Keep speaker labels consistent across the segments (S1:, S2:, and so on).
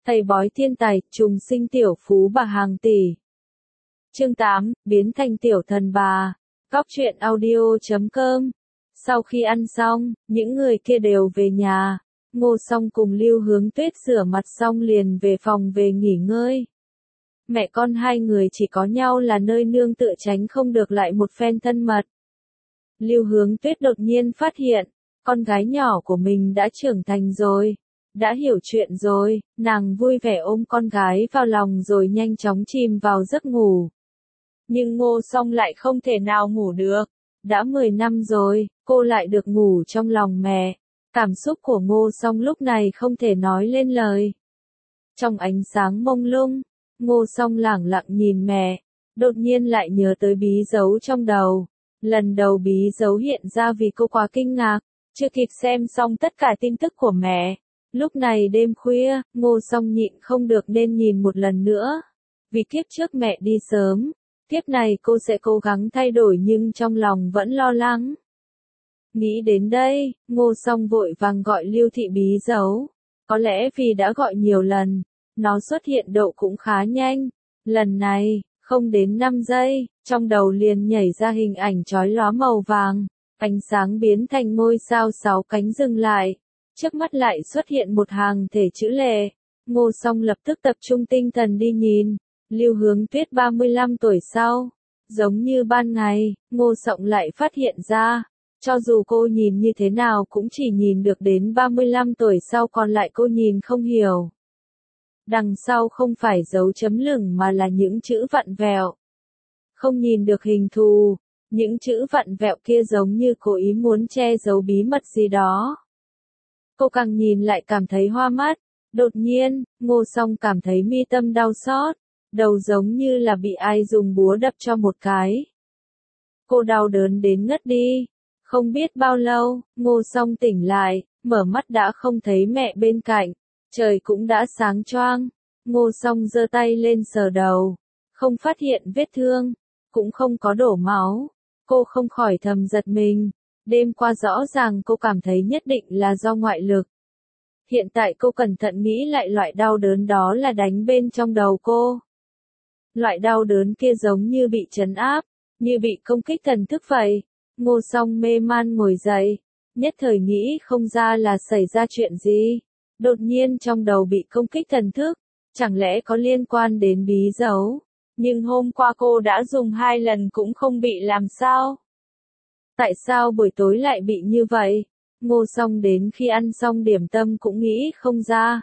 S1: Thầy bói thiên tài, trùng sinh tiểu phú bà hàng tỷ. Chương 8, biến thành tiểu thần bà. Cóc truyện audio.com. Sau khi ăn xong, những người kia đều về nhà. Ngô Song cùng Lưu Hướng Tuyết rửa mặt xong liền về phòng về nghỉ ngơi. Mẹ con hai người chỉ có nhau là nơi nương tựa tránh không được lại một phen thân mật. Lưu Hướng Tuyết đột nhiên phát hiện, con gái nhỏ của mình đã trưởng thành rồi, đã hiểu chuyện rồi, nàng vui vẻ ôm con gái vào lòng rồi nhanh chóng chìm vào giấc ngủ. Nhưng Ngô Song lại không thể nào ngủ được, đã 10 năm rồi, cô lại được ngủ trong lòng mẹ. Cảm xúc của Ngô Song lúc này không thể nói lên lời. Trong ánh sáng mông lung, Ngô Song lẳng lặng nhìn mẹ, đột nhiên lại nhớ tới bí dấu trong đầu. Lần đầu bí dấu hiện ra vì cô quá kinh ngạc, chưa kịp xem xong tất cả tin tức của mẹ. Lúc này đêm khuya, Ngô Song nhịn không được nên nhìn một lần nữa. Vì kiếp trước mẹ đi sớm, kiếp này cô sẽ cố gắng thay đổi nhưng trong lòng vẫn lo lắng. Nghĩ đến đây, Ngô Song vội vàng gọi Lưu Thị bí dấu. Có lẽ vì đã gọi nhiều lần, nó xuất hiện độ cũng khá nhanh. Lần này, không đến 5 giây, trong đầu liền nhảy ra hình ảnh chói lóa màu vàng. Ánh sáng biến thành ngôi sao 6 cánh dừng lại. Trước mắt lại xuất hiện một hàng thể chữ lệ. Ngô Song lập tức tập trung tinh thần đi nhìn. Lưu Hướng Tuyết 35 tuổi sau. Giống như ban ngày, Ngô Song lại phát hiện ra. Cho dù cô nhìn như thế nào cũng chỉ nhìn được đến 35 tuổi sau, còn lại cô nhìn không hiểu. Đằng sau không phải dấu chấm lửng mà là những chữ vặn vẹo. Không nhìn được hình thù, những chữ vặn vẹo kia giống như cố ý muốn che giấu bí mật gì đó. Cô càng nhìn lại cảm thấy hoa mắt. Đột nhiên, Ngô Song cảm thấy mi tâm đau xót, đầu giống như là bị ai dùng búa đập cho một cái. Cô đau đớn đến ngất đi. Không biết bao lâu, Ngô Song tỉnh lại, mở mắt đã không thấy mẹ bên cạnh, trời cũng đã sáng choang. Ngô Song giơ tay lên sờ đầu, không phát hiện vết thương, cũng không có đổ máu. Cô không khỏi thầm giật mình, đêm qua rõ ràng cô cảm thấy nhất định là do ngoại lực. Hiện tại cô cẩn thận nghĩ lại, loại đau đớn đó là đánh bên trong đầu cô. Loại đau đớn kia giống như bị trấn áp, như bị công kích thần thức vậy. Ngô Song mê man ngồi dậy, nhất thời nghĩ không ra là xảy ra chuyện gì. Đột nhiên trong đầu bị công kích thần thức, chẳng lẽ có liên quan đến bí dấu? Nhưng hôm qua cô đã dùng 2 lần cũng không bị làm sao? Tại sao buổi tối lại bị như vậy? Ngô Song đến khi ăn xong điểm tâm cũng nghĩ không ra.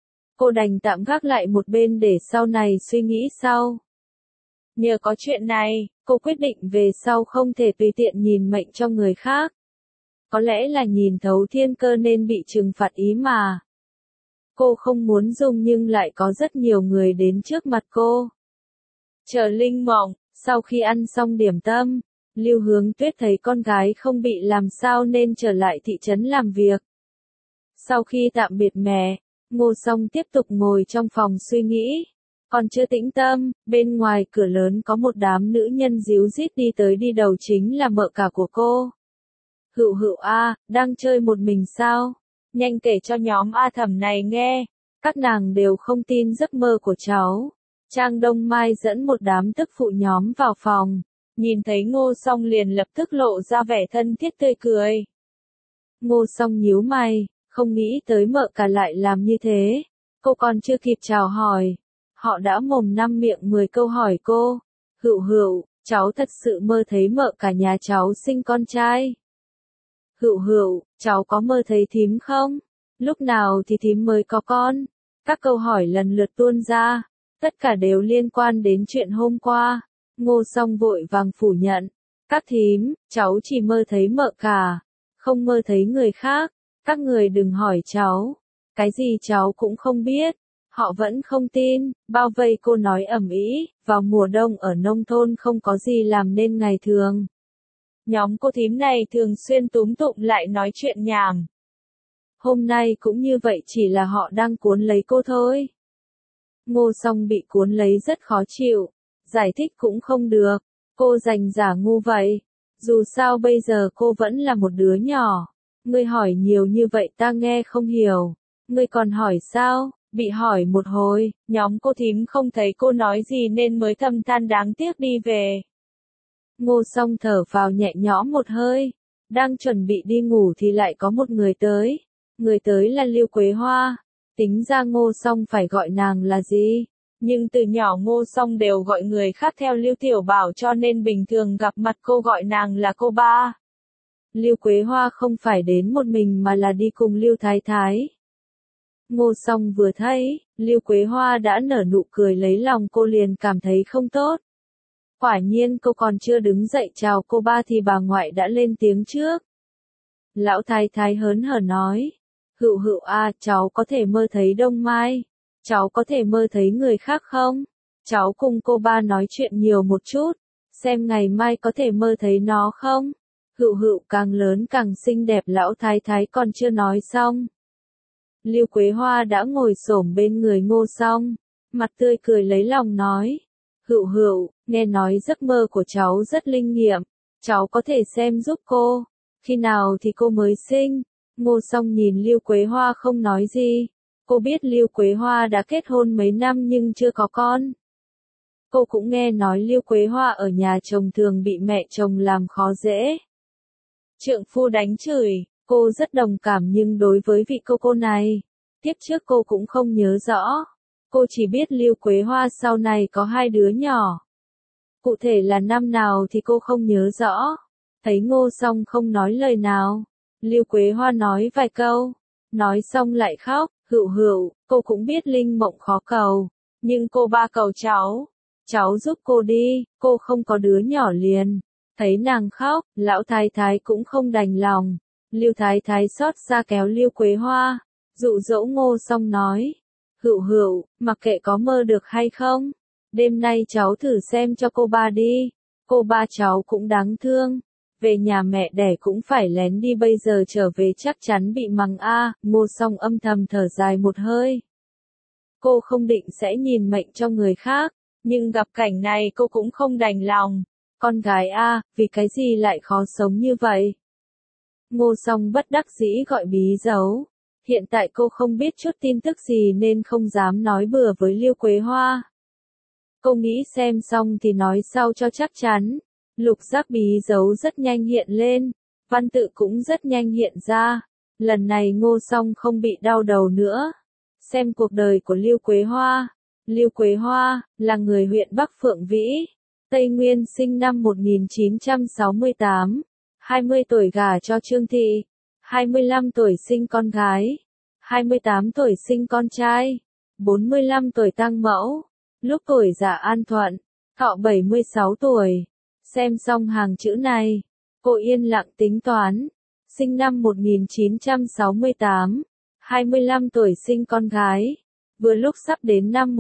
S1: Cô đành tạm gác lại một bên để sau này suy nghĩ sau. Nhờ có chuyện này, cô quyết định về sau không thể tùy tiện nhìn mệnh cho người khác. Có lẽ là nhìn thấu thiên cơ nên bị trừng phạt ý mà. Cô không muốn dùng nhưng lại có rất nhiều người đến trước mặt cô. Chờ linh mộng, sau khi ăn xong điểm tâm, Lưu Hướng Tuyết thấy con gái không bị làm sao nên trở lại thị trấn làm việc. Sau khi tạm biệt mẹ, Ngô Song tiếp tục ngồi trong phòng suy nghĩ. Còn chưa tĩnh tâm, bên ngoài cửa lớn có một đám nữ nhân díu dít đi tới đi đầu, chính là mợ cả của cô. Hựu Hựu a, đang chơi một mình sao? Nhanh kể cho nhóm A Thẩm này nghe. Các nàng đều không tin giấc mơ của cháu. Trang Đông Mai dẫn một đám tức phụ nhóm vào phòng. Nhìn thấy Ngô Song liền lập tức lộ ra vẻ thân thiết tươi cười. Ngô Song nhíu mày, không nghĩ tới mợ cả lại làm như thế. Cô còn chưa kịp chào hỏi, họ đã mồm năm miệng 10 câu hỏi cô. Hựu Hựu, cháu thật sự mơ thấy mợ cả nhà cháu sinh con trai. Hựu Hựu, cháu có mơ thấy thím không? Lúc nào thì thím mới có con? Các câu hỏi lần lượt tuôn ra, tất cả đều liên quan đến chuyện hôm qua. Ngô Song vội vàng phủ nhận. Các thím, cháu chỉ mơ thấy mợ cả, không mơ thấy người khác. Các người đừng hỏi cháu, cái gì cháu cũng không biết. Họ vẫn không tin, bao vây cô nói ầm ĩ. Vào mùa đông ở nông thôn không có gì làm nên ngày thường. Nhóm cô thím này thường xuyên túm tụm lại nói chuyện nhảm. Hôm nay cũng như vậy, chỉ là họ đang cuốn lấy cô thôi. Ngô Song bị cuốn lấy rất khó chịu, giải thích cũng không được, cô dành giả ngu vậy. Dù sao bây giờ cô vẫn là một đứa nhỏ. Ngươi hỏi nhiều như vậy ta nghe không hiểu. Ngươi còn hỏi sao? Bị hỏi một hồi, nhóm cô thím không thấy cô nói gì nên mới thầm than đáng tiếc đi về. Ngô Song thở phào nhẹ nhõm một hơi, đang chuẩn bị đi ngủ thì lại có một người tới. Người tới là Lưu Quế Hoa. Tính ra Ngô Song phải gọi nàng là gì? Nhưng từ nhỏ Ngô Song đều gọi người khác theo Lưu Tiểu Bảo cho nên bình thường gặp mặt cô gọi nàng là cô ba. Lưu Quế Hoa không phải đến một mình mà là đi cùng Lưu Thái Thái. Ngô Song vừa thấy, Lưu Quế Hoa đã nở nụ cười lấy lòng cô liền cảm thấy không tốt. Quả nhiên cô còn chưa đứng dậy chào cô ba thì bà ngoại đã lên tiếng trước. Lão Thái Thái hớn hở nói, Hựu Hựu à, cháu có thể mơ thấy Đông Mai. Cháu có thể mơ thấy người khác không? Cháu cùng cô ba nói chuyện nhiều một chút, xem ngày mai có thể mơ thấy nó không? Hựu Hựu càng lớn càng xinh đẹp. Lão Thái Thái còn chưa nói xong. Lưu Quế Hoa đã ngồi xổm bên người Ngô Song, mặt tươi cười lấy lòng nói, Hựu Hựu, nghe nói giấc mơ của cháu rất linh nghiệm, cháu có thể xem giúp cô, khi nào thì cô mới sinh? Ngô Song nhìn Lưu Quế Hoa không nói gì, cô biết Lưu Quế Hoa đã kết hôn mấy năm nhưng chưa có con. Cô cũng nghe nói Lưu Quế Hoa ở nhà chồng thường bị mẹ chồng làm khó dễ. Trượng phu đánh chửi, cô rất đồng cảm nhưng đối với vị cô này, tiếp trước cô cũng không nhớ rõ. Cô chỉ biết Lưu Quế Hoa sau này có 2 đứa nhỏ. Cụ thể là năm nào thì cô không nhớ rõ. Thấy Ngô Song không nói lời nào, Lưu Quế Hoa nói vài câu, nói xong lại khóc, Hựu Hựu, cô cũng biết Linh Mộng khó cầu, nhưng cô ba cầu cháu giúp cô đi, cô không có đứa nhỏ liền. Thấy nàng khóc, Lão Thái Thái cũng không đành lòng. Lưu Thái Thái xót xa kéo Lưu Quế Hoa, dụ dỗ Ngô Song nói, Hựu Hựu, mặc kệ có mơ được hay không, đêm nay cháu thử xem cho cô ba đi, cô ba cháu cũng đáng thương, về nhà mẹ đẻ cũng phải lén đi bây giờ trở về chắc chắn bị mắng a. Ngô Song âm thầm thở dài một hơi. Cô không định sẽ nhìn mệnh cho người khác, nhưng gặp cảnh này cô cũng không đành lòng. Con gái a, vì cái gì lại khó sống như vậy? Ngô Song bất đắc dĩ gọi bí dấu. Hiện tại cô không biết chút tin tức gì nên không dám nói bừa với Lưu Quế Hoa. Cô nghĩ xem xong thì nói sau cho chắc chắn. Lục giác bí dấu rất nhanh hiện lên, văn tự cũng rất nhanh hiện ra. Lần này Ngô Song không bị đau đầu nữa. Xem cuộc đời của Lưu Quế Hoa. Lưu Quế Hoa là người huyện Bắc Phượng Vĩ, Tây Nguyên, sinh năm 1968. 20 tuổi gả cho Trương Thị, 25 tuổi sinh con gái, 28 tuổi sinh con trai, 45 tuổi tang mẫu, lúc tuổi già an thuận, thọ 76 tuổi. Xem xong hàng chữ này, cô yên lặng tính toán, sinh năm 1968, 25 tuổi sinh con gái, vừa lúc sắp đến năm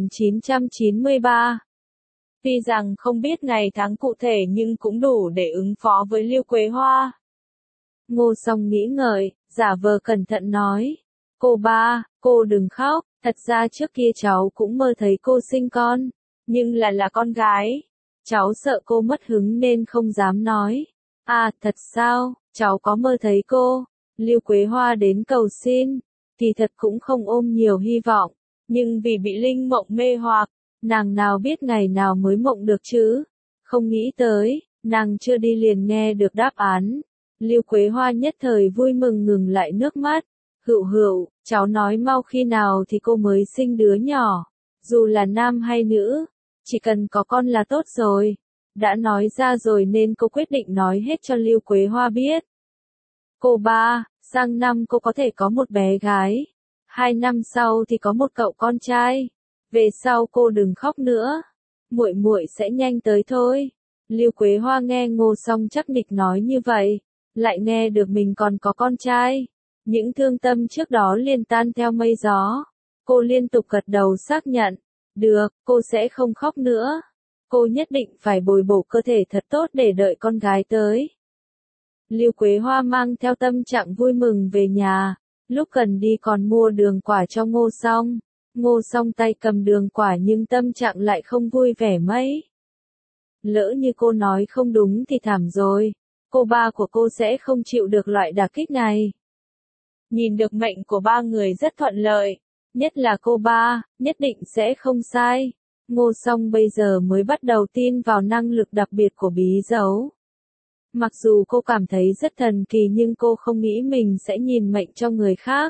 S1: 1993. Tuy rằng không biết ngày tháng cụ thể nhưng cũng đủ để ứng phó với Lưu Quế Hoa. Ngô Song nghĩ ngợi, giả vờ cẩn thận nói, cô ba, cô đừng khóc, thật ra trước kia cháu cũng mơ thấy cô sinh con, nhưng là con gái. Cháu sợ cô mất hứng nên không dám nói. À, thật sao, cháu có mơ thấy cô? Lưu Quế Hoa đến cầu xin, thì thật cũng không ôm nhiều hy vọng, nhưng vì bị Linh Mộng mê hoặc, nàng nào biết ngày nào mới mộng được chứ? Không nghĩ tới, nàng chưa đi liền nghe được đáp án. Lưu Quế Hoa nhất thời vui mừng ngừng lại nước mắt. Hựu Hựu, cháu nói mau khi nào thì cô mới sinh đứa nhỏ, dù là nam hay nữ, chỉ cần có con là tốt rồi. Đã nói ra rồi nên cô quyết định nói hết cho Lưu Quế Hoa biết. Cô ba, sang năm cô có thể có một bé gái, 2 năm sau thì có một cậu con trai. Về sau cô đừng khóc nữa, muội muội sẽ nhanh tới thôi. Lưu Quế Hoa nghe Ngô Song chắc nịch nói như vậy, lại nghe được mình còn có con trai, những thương tâm trước đó liền tan theo mây gió. Cô liên tục gật đầu xác nhận, được, cô sẽ không khóc nữa. Cô nhất định phải bồi bổ cơ thể thật tốt để đợi con gái tới. Lưu Quế Hoa mang theo tâm trạng vui mừng về nhà, lúc cần đi còn mua đường quả cho Ngô Song. Ngô Song tay cầm đường quả nhưng tâm trạng lại không vui vẻ mấy. Lỡ như cô nói không đúng thì thảm rồi, cô ba của cô sẽ không chịu được loại đả kích này. Nhìn được mệnh của ba người rất thuận lợi, Nhất là cô ba, nhất định sẽ không sai. Ngô Song bây giờ mới bắt đầu tin vào năng lực đặc biệt của bí dấu. Mặc dù cô cảm thấy rất thần kỳ nhưng cô không nghĩ mình sẽ nhìn mệnh cho người khác.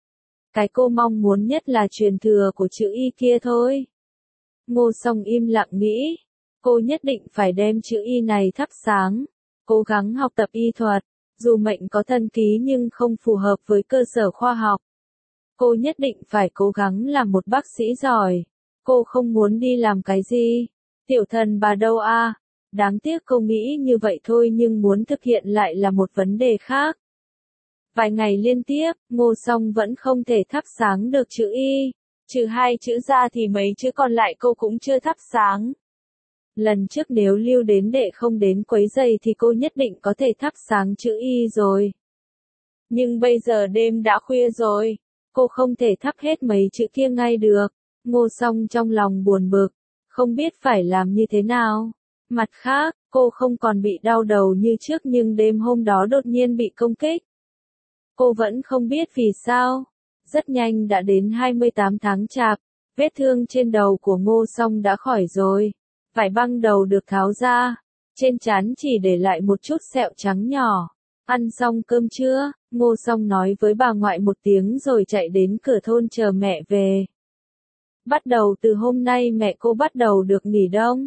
S1: Cái cô mong muốn nhất là truyền thừa của chữ Y kia thôi. Ngô Song im lặng nghĩ. Cô nhất định phải đem chữ Y này thắp sáng. Cố gắng học tập y thuật. Dù mệnh có thần ký nhưng không phù hợp với cơ sở khoa học. Cô nhất định phải cố gắng làm một bác sĩ giỏi. Cô không muốn đi làm cái gì. Tiểu thần bà đâu a? Đáng tiếc cô nghĩ như vậy thôi nhưng muốn thực hiện lại là một vấn đề khác. Vài ngày liên tiếp, Ngô Song vẫn không thể thắp sáng được chữ Y. Trừ 2 chữ ra thì mấy chữ còn lại cô cũng chưa thắp sáng. Lần trước nếu Lưu đến đệ không đến quấy rầy thì cô nhất định có thể thắp sáng chữ Y rồi. Nhưng bây giờ đêm đã khuya rồi. Cô không thể thắp hết mấy chữ kia ngay được. Ngô Song trong lòng buồn bực. Không biết phải làm như thế nào. Mặt khác, cô không còn bị đau đầu như trước nhưng đêm hôm đó đột nhiên bị công kích. Cô vẫn không biết vì sao. Rất nhanh đã đến 28 tháng chạp. Vết thương trên đầu của Ngô Song đã khỏi rồi. Vải băng đầu được tháo ra. Trên trán chỉ để lại một chút sẹo trắng nhỏ. Ăn xong cơm trưa, Ngô Song nói với bà ngoại một tiếng rồi chạy đến cửa thôn chờ mẹ về. Bắt đầu từ hôm nay mẹ cô bắt đầu được nghỉ đông.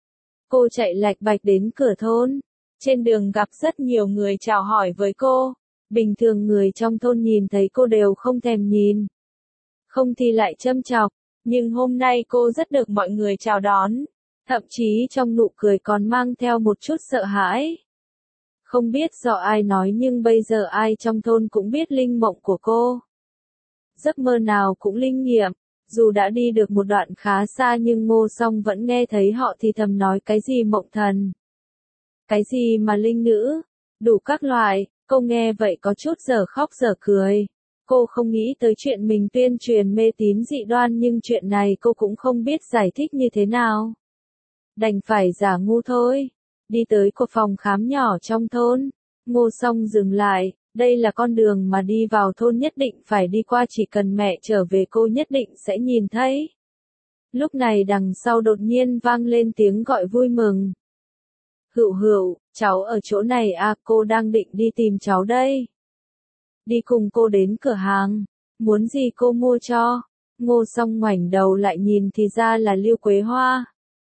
S1: Cô chạy lạch bạch đến cửa thôn. Trên đường gặp rất nhiều người chào hỏi với cô. Bình thường người trong thôn nhìn thấy cô đều không thèm nhìn. Không thì lại châm chọc. Nhưng hôm nay cô rất được mọi người chào đón. Thậm chí trong nụ cười còn mang theo một chút sợ hãi. Không biết do ai nói nhưng bây giờ ai trong thôn cũng biết linh mộng của cô. Giấc mơ nào cũng linh nghiệm. Dù đã đi được một đoạn khá xa nhưng Ngô Song vẫn nghe thấy họ thì thầm nói cái gì mộng thần. Cái gì mà linh nữ. Đủ các loại. Cô nghe vậy có chút dở khóc dở cười. Cô không nghĩ tới chuyện mình tuyên truyền mê tín dị đoan nhưng chuyện này cô cũng không biết giải thích như thế nào. Đành phải giả ngu thôi. Đi tới một phòng khám nhỏ trong thôn. Ngô Song dừng lại. Đây là con đường mà đi vào thôn nhất định phải đi qua, chỉ cần mẹ trở về cô nhất định sẽ nhìn thấy. Lúc này đằng sau đột nhiên vang lên tiếng gọi vui mừng. Hữu Hữu, cháu ở chỗ này à, cô đang định đi tìm cháu đây. Đi cùng cô đến cửa hàng. Muốn gì cô mua cho? Ngô Song ngoảnh đầu lại nhìn thì ra là Lưu Quế Hoa.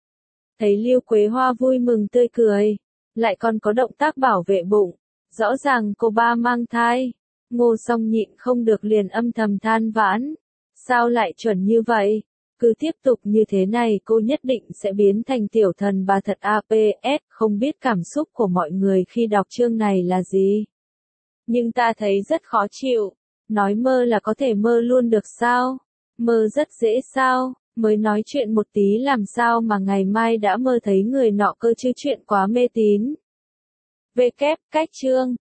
S1: Thấy Lưu Quế Hoa vui mừng tươi cười. Lại còn có động tác bảo vệ bụng. Rõ ràng cô ba mang thai. Ngô Song nhịn không được liền âm thầm than vãn. Sao lại chuẩn như vậy? Cứ tiếp tục như thế này cô nhất định sẽ biến thành tiểu thần bà thật APS. Không biết cảm xúc của mọi người khi đọc chương này là gì. Nhưng ta thấy rất khó chịu. Nói mơ là có thể mơ luôn được sao? Mơ rất dễ sao? Mới nói chuyện một tí làm sao mà ngày mai đã mơ thấy người nọ cơ chứ, chuyện quá mê tín. Cách chương